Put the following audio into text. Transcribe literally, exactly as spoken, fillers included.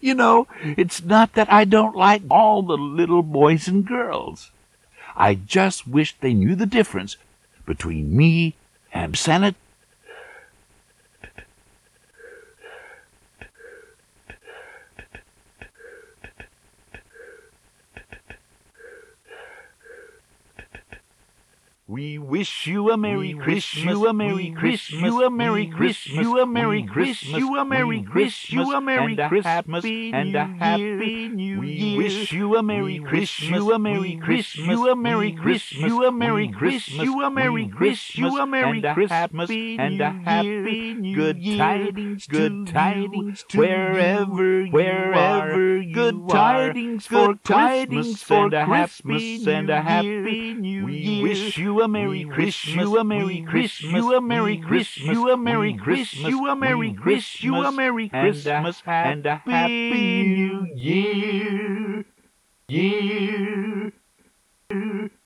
You know, it's not that I don't like all the little boys and girls. I just wish they knew the difference between me and Santa. We wish you a Merry Christmas, you a Merry Christmas, you a Merry Christmas, you a Merry Christmas, you a Merry Christmas, you a Merry Christmas, and a Happy New Year. We wish you a Merry Christmas, you a Merry Christmas, you a Merry Christmas, you a Merry Christmas, you a Merry Christmas, you a Merry Christmas, and a Happy New Year. Good tidings, good tidings, wherever, wherever you are. Good tidings for Christmas and a Christmas and a Happy New Year. We wish you a Merry Christmas, you a Merry Christmas, you a Merry Christmas, you a Merry Christmas, you a Merry Christmas, you a Merry Christmas, and a Happy New Year. Year.